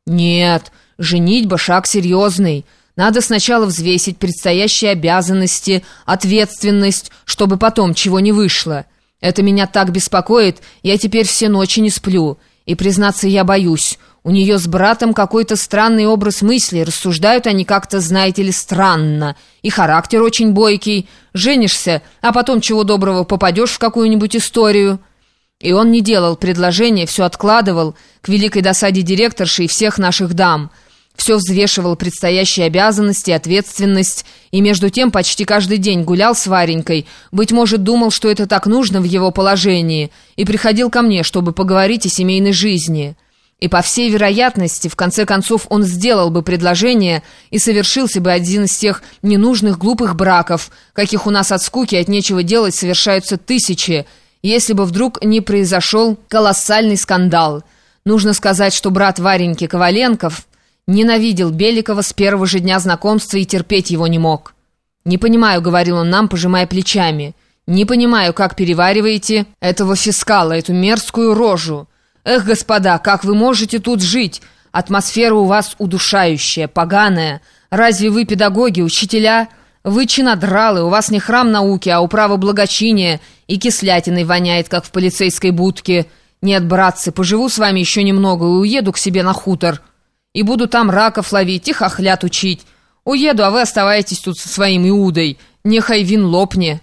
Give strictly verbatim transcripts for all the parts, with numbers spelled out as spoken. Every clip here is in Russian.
«Нет, женитьба — шаг серьезный. Надо сначала взвесить предстоящие обязанности, ответственность, чтобы потом чего не вышло. Это меня так беспокоит, я теперь все ночи не сплю. И, признаться, я боюсь. У нее с братом какой-то странный образ мысли, рассуждают они как-то, знаете ли, странно. И характер очень бойкий. Женишься, а потом чего доброго попадешь в какую-нибудь историю». И он не делал предложения, все откладывал, к великой досаде директорши и всех наших дам. Все взвешивал предстоящие обязанности, ответственность, и между тем почти каждый день гулял с Варенькой, быть может, думал, что это так нужно в его положении, и приходил ко мне, чтобы поговорить о семейной жизни. И по всей вероятности, в конце концов, он сделал бы предложение и совершился бы один из тех ненужных глупых браков, каких у нас от скуки, от нечего делать совершаются тысячи, если бы вдруг не произошел колоссальный скандал. Нужно сказать, что брат Вареньки Коваленков ненавидел Беликова с первого же дня знакомства и терпеть его не мог. «Не понимаю», — говорил он нам, пожимая плечами, «не понимаю, как перевариваете этого фискала, эту мерзкую рожу. Эх, господа, как вы можете тут жить? Атмосфера у вас удушающая, поганая. Разве вы педагоги, учителя? Вы чинодралы, у вас не храм науки, а управа благочиния, и кислятиной воняет, как в полицейской будке. Нет, братцы, поживу с вами еще немного и уеду к себе на хутор. И буду там раков ловить и хохлят учить. Уеду, а вы оставаетесь тут со своим Иудой. Нехай вин лопне».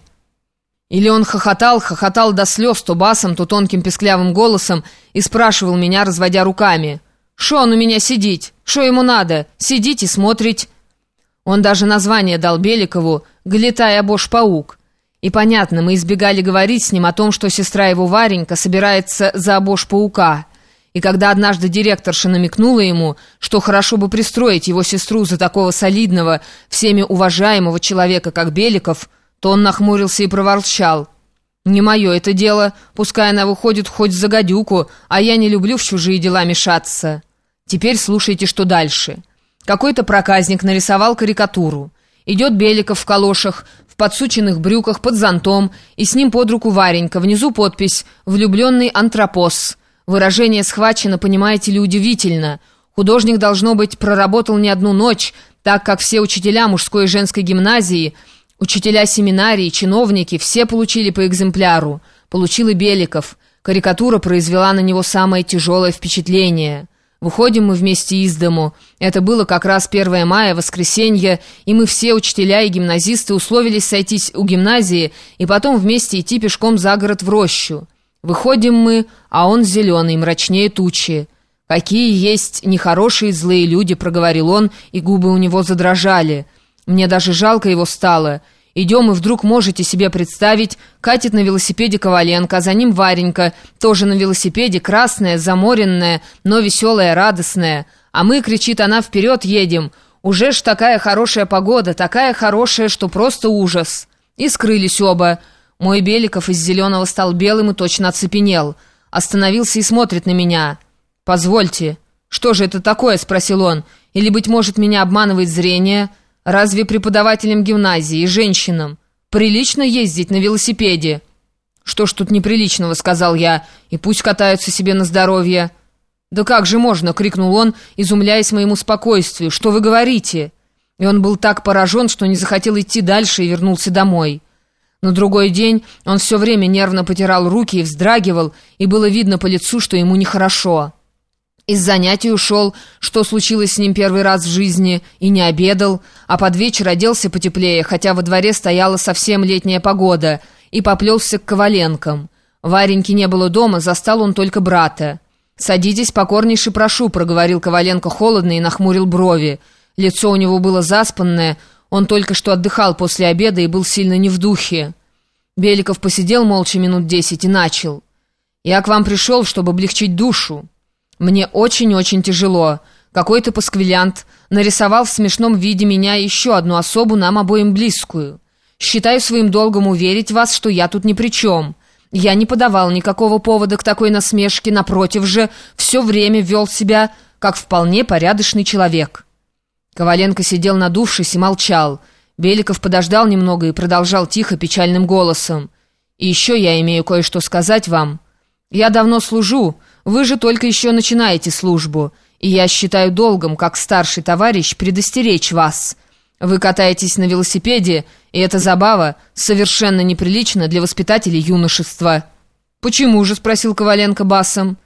Или он хохотал, хохотал до слез, то басом, то тонким песклявым голосом, и спрашивал меня, разводя руками: «Шо он у меня сидит? Шо ему надо? Сидеть и смотреть?» Он даже название дал Беликову «Глятай, обож-паук». И понятно, мы избегали говорить с ним о том, что сестра его Варенька собирается за обож-паука. И когда однажды директорша намекнула ему, что хорошо бы пристроить его сестру за такого солидного, всеми уважаемого человека, как Беликов, то он нахмурился и проворчал: «Не мое это дело, пускай она выходит хоть за гадюку, а я не люблю в чужие дела мешаться». Теперь слушайте, что дальше. Какой-то проказник нарисовал карикатуру. Идет Беликов в калошах, в подсученных брюках, под зонтом, и с ним под руку Варенька. Внизу подпись «Влюбленный антропос». Выражение схвачено, понимаете ли, удивительно. Художник, должно быть, проработал не одну ночь, так как все учителя мужской и женской гимназии, учителя семинарии, чиновники, все получили по экземпляру. Получил и Беликов. Карикатура произвела на него самое тяжелое впечатление. Выходим мы вместе из дому. Это было как раз первое мая, воскресенье, и мы все, учителя и гимназисты, условились сойтись у гимназии и потом вместе идти пешком за город в рощу. Выходим мы, а он зеленый, мрачнее тучи. «Какие есть нехорошие злые люди», — проговорил он, и губы у него задрожали. Мне даже жалко его стало. Идем, и вдруг, можете себе представить, катит на велосипеде Коваленко, а за ним Варенька, тоже на велосипеде, красная, заморенная, но веселая, радостная. А мы, кричит она, вперед едем. Уже ж такая хорошая погода, такая хорошая, что просто ужас. И скрылись оба. Мой Беликов из зеленого стал белым и точно оцепенел. Остановился и смотрит на меня. «Позвольте». «Что же это такое?» — спросил он. «Или, быть может, меня обманывает зрение?» «Разве преподавателям гимназии и женщинам прилично ездить на велосипеде?» «Что ж тут неприличного?» — сказал я. «И пусть катаются себе на здоровье». «Да как же можно?» — крикнул он, изумляясь моему спокойствию. «Что вы говорите?» И он был так поражен, что не захотел идти дальше и вернулся домой. На другой день он все время нервно потирал руки и вздрагивал, и было видно по лицу, что ему нехорошо. Из занятий ушел, что случилось с ним первый раз в жизни, и не обедал, а под вечер оделся потеплее, хотя во дворе стояла совсем летняя погода, и поплелся к Коваленкам. Вареньки не было дома, застал он только брата. «Садитесь, покорнейше прошу», — проговорил Коваленко холодно и нахмурил брови. Лицо у него было заспанное, он только что отдыхал после обеда и был сильно не в духе. Беликов посидел молча минут десять и начал: «Я к вам пришел, чтобы облегчить душу. Мне очень-очень тяжело. Какой-то пасквилянт нарисовал в смешном виде меня и еще одну особу, нам обоим близкую. Считаю своим долгом уверить вас, что я тут ни при чем. Я не подавал никакого повода к такой насмешке, напротив же, все время вел себя как вполне порядочный человек». Коваленко сидел надувшись и молчал. Беликов подождал немного и продолжал тихо, печальным голосом: «И еще я имею кое-что сказать вам. Я давно служу, вы же только еще начинаете службу, и я считаю долгом, как старший товарищ, предостеречь вас. Вы катаетесь на велосипеде, и эта забава совершенно неприлична для воспитателей юношества». «Почему же?» — спросил Коваленко басом.